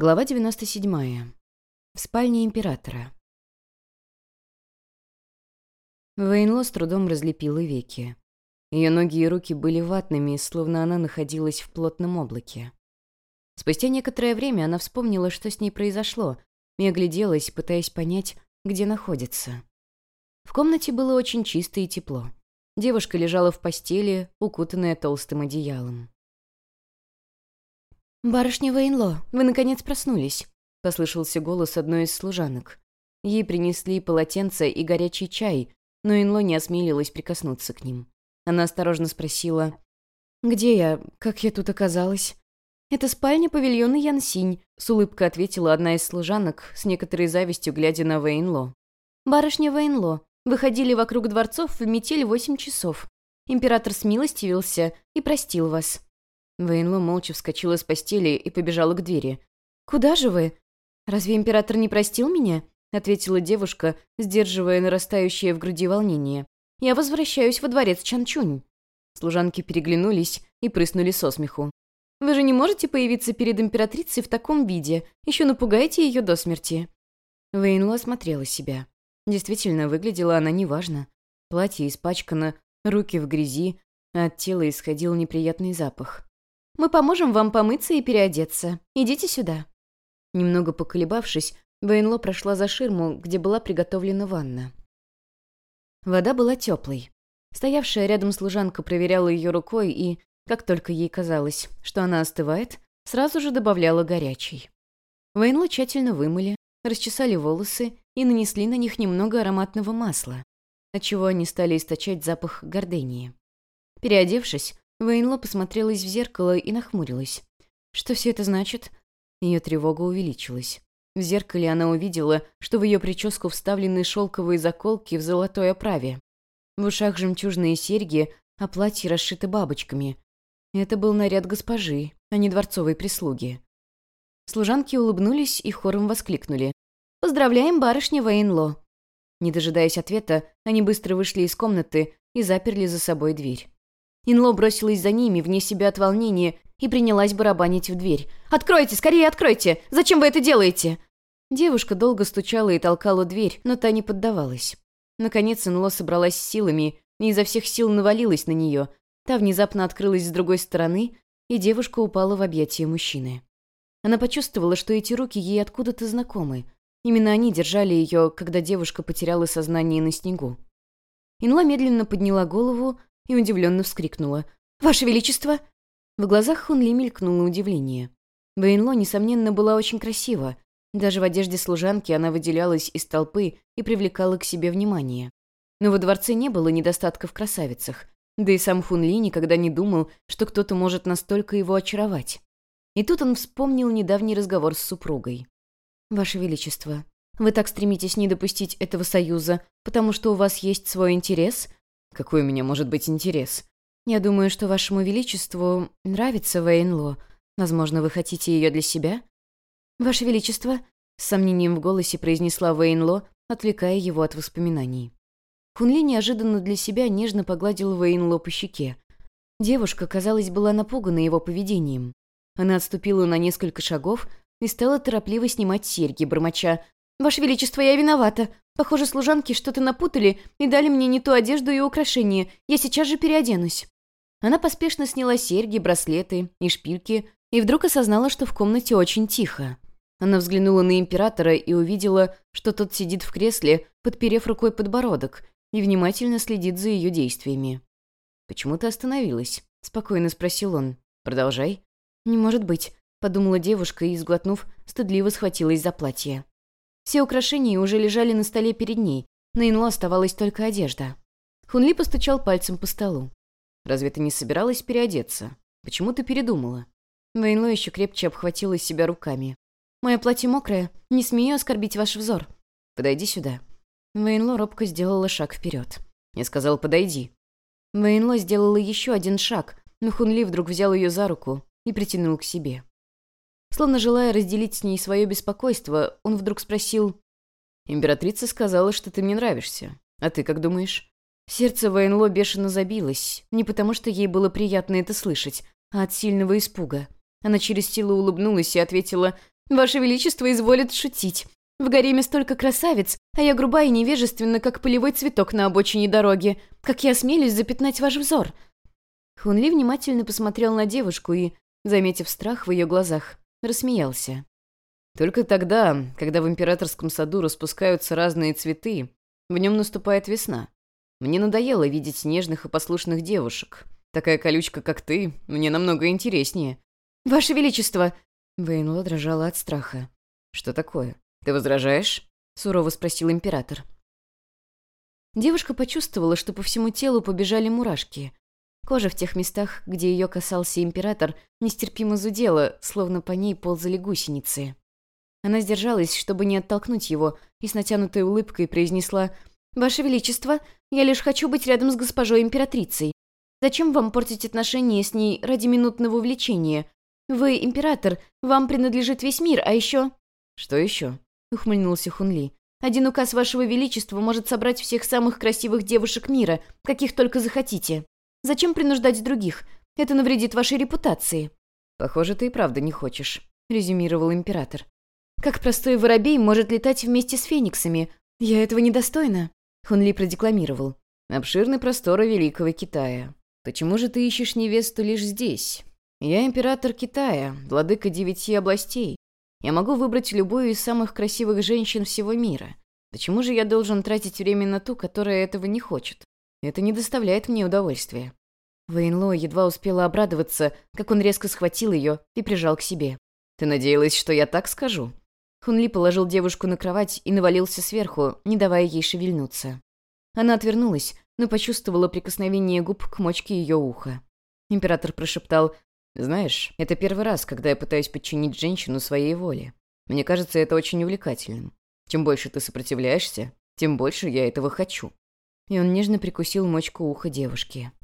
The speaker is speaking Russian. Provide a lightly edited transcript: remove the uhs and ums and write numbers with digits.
Глава 97. В спальне императора. Вэйнло с трудом разлепила веки. Ее ноги и руки были ватными, словно она находилась в плотном облаке. Спустя некоторое время она вспомнила, что с ней произошло, и огляделась, пытаясь понять, где находится. В комнате было очень чисто и тепло. Девушка лежала в постели, укутанная толстым одеялом. «Барышня Вэйнло, вы наконец проснулись», — послышался голос одной из служанок. Ей принесли полотенце и горячий чай, но Инло не осмелилась прикоснуться к ним. Она осторожно спросила: «Где я? Как я тут оказалась?» «Это спальня павильона Янсинь», — с улыбкой ответила одна из служанок, с некоторой завистью глядя на Вэйнло. «Барышня Вэйнло, вы ходили вокруг дворцов в метель 8 часов. Император смилостивился и простил вас». Вэйнло молча вскочила с постели и побежала к двери. «Куда же вы? Разве император не простил меня?» — ответила девушка, сдерживая нарастающее в груди волнение. «Я возвращаюсь во дворец Чанчунь». Служанки переглянулись и прыснули со смеху. «Вы же не можете появиться перед императрицей в таком виде, еще напугаете ее до смерти». Вэйнло осмотрела себя. Действительно, выглядела она неважно. Платье испачкано, руки в грязи, а от тела исходил неприятный запах. «Мы поможем вам помыться и переодеться. Идите сюда». Немного поколебавшись, Вэйнло прошла за ширму, где была приготовлена ванна. Вода была теплой. Стоявшая рядом служанка проверяла ее рукой и, как только ей казалось, что она остывает, сразу же добавляла горячей. Вэйнло тщательно вымыли, расчесали волосы и нанесли на них немного ароматного масла, отчего они стали источать запах гордении. Переодевшись, Вэйнло посмотрелась в зеркало и нахмурилась. Что все это значит? Ее тревога увеличилась. В зеркале она увидела, что в ее прическу вставлены шелковые заколки в золотой оправе. В ушах жемчужные серьги, а платье расшито бабочками. Это был наряд госпожи, а не дворцовой прислуги. Служанки улыбнулись и хором воскликнули: «Поздравляем, барышня Вэйнло!» Не дожидаясь ответа, они быстро вышли из комнаты и заперли за собой дверь. Инло бросилась за ними, вне себя от волнения, и принялась барабанить в дверь. «Откройте! Скорее откройте! Зачем вы это делаете?» Девушка долго стучала и толкала дверь, но та не поддавалась. Наконец Инло собралась с силами и изо всех сил навалилась на нее. Та внезапно открылась с другой стороны, и девушка упала в объятия мужчины. Она почувствовала, что эти руки ей откуда-то знакомы. Именно они держали ее, когда девушка потеряла сознание на снегу. Инло медленно подняла голову и удивленно вскрикнула: «Ваше Величество!» В глазах Хунли мелькнуло удивление. Вэйнло, несомненно, была очень красива. Даже в одежде служанки она выделялась из толпы и привлекала к себе внимание. Но во дворце не было недостатка в красавицах, да и сам Хунли никогда не думал, что кто-то может настолько его очаровать. И тут он вспомнил недавний разговор с супругой. «Ваше Величество, вы так стремитесь не допустить этого союза, потому что у вас есть свой интерес?» «Какой у меня может быть интерес?» «Я думаю, что вашему величеству нравится Вэйнло. Возможно, вы хотите ее для себя?» «Ваше величество», — с сомнением в голосе произнесла Вэйнло, отвлекая его от воспоминаний. Хунли неожиданно для себя нежно погладил Вэйнло по щеке. Девушка, казалось, была напугана его поведением. Она отступила на несколько шагов и стала торопливо снимать серьги, бормоча: «Ваше величество, я виновата. Похоже, служанки что-то напутали и дали мне не ту одежду и украшения. Я сейчас же переоденусь». Она поспешно сняла серьги, браслеты и шпильки и вдруг осознала, что в комнате очень тихо. Она взглянула на императора и увидела, что тот сидит в кресле, подперев рукой подбородок, и внимательно следит за ее действиями. «Почему ты остановилась?» — спокойно спросил он. «Продолжай». «Не может быть», — подумала девушка и, сглотнув, стыдливо схватилась за платье. Все украшения уже лежали на столе перед ней, на Инло оставалась только одежда. Хунли постучал пальцем по столу. «Разве ты не собиралась переодеться? Почему ты передумала?» Вэйнло еще крепче обхватила себя руками. «Мое платье мокрое, не смею оскорбить ваш взор». «Подойди сюда». Вэйнло робко сделала шаг вперед. Я сказал: «Подойди». Вэйнло сделала еще один шаг, но Хунли вдруг взял ее за руку и притянул к себе. Словно желая разделить с ней свое беспокойство, он вдруг спросил: «Императрица сказала, что ты мне нравишься. А ты как думаешь?» Сердце Вэйнло бешено забилось, не потому что ей было приятно это слышать, а от сильного испуга. Она через силу улыбнулась и ответила: Ваше Величество изволит шутить. В гареме столько красавиц, а я груба и невежественна, как полевой цветок на обочине дороги. Как я осмелюсь запятнать ваш взор?» Хунли внимательно посмотрел на девушку и, заметив страх в ее глазах, рассмеялся. «Только тогда, когда в императорском саду распускаются разные цветы, в нем наступает весна. Мне надоело видеть нежных и послушных девушек. Такая колючка, как ты, мне намного интереснее». «Ваше Величество!» Вейнло дрожала от страха. «Что такое? Ты возражаешь?» — сурово спросил император. Девушка почувствовала, что по всему телу побежали мурашки. Кожа в тех местах, где ее касался император, нестерпимо зудела, словно по ней ползали гусеницы. Она сдержалась, чтобы не оттолкнуть его, и с натянутой улыбкой произнесла: «Ваше Величество, я лишь хочу быть рядом с госпожой императрицей. Зачем вам портить отношения с ней ради минутного увлечения? Вы император, вам принадлежит весь мир, а еще...» «Что еще?» — ухмыльнулся Хунли. «Один указ вашего величества может собрать всех самых красивых девушек мира, каких только захотите. Зачем принуждать других? Это навредит вашей репутации». «Похоже, ты и правда не хочешь», — резюмировал император. «Как простой воробей может летать вместе с фениксами? Я этого недостойна», — Хунли продекламировал. «Обширны просторы Великого Китая. Почему же ты ищешь невесту лишь здесь? Я император Китая, владыка 9 областей. Я могу выбрать любую из самых красивых женщин всего мира. Почему же я должен тратить время на ту, которая этого не хочет? Это не доставляет мне удовольствия». Вейнло едва успела обрадоваться, как он резко схватил ее и прижал к себе. «Ты надеялась, что я так скажу?» Хунли положил девушку на кровать и навалился сверху, не давая ей шевельнуться. Она отвернулась, но почувствовала прикосновение губ к мочке ее уха. Император прошептал: «Знаешь, это первый раз, когда я пытаюсь подчинить женщину своей воле. Мне кажется это очень увлекательным. Чем больше ты сопротивляешься, тем больше я этого хочу». И он нежно прикусил мочку уха девушки.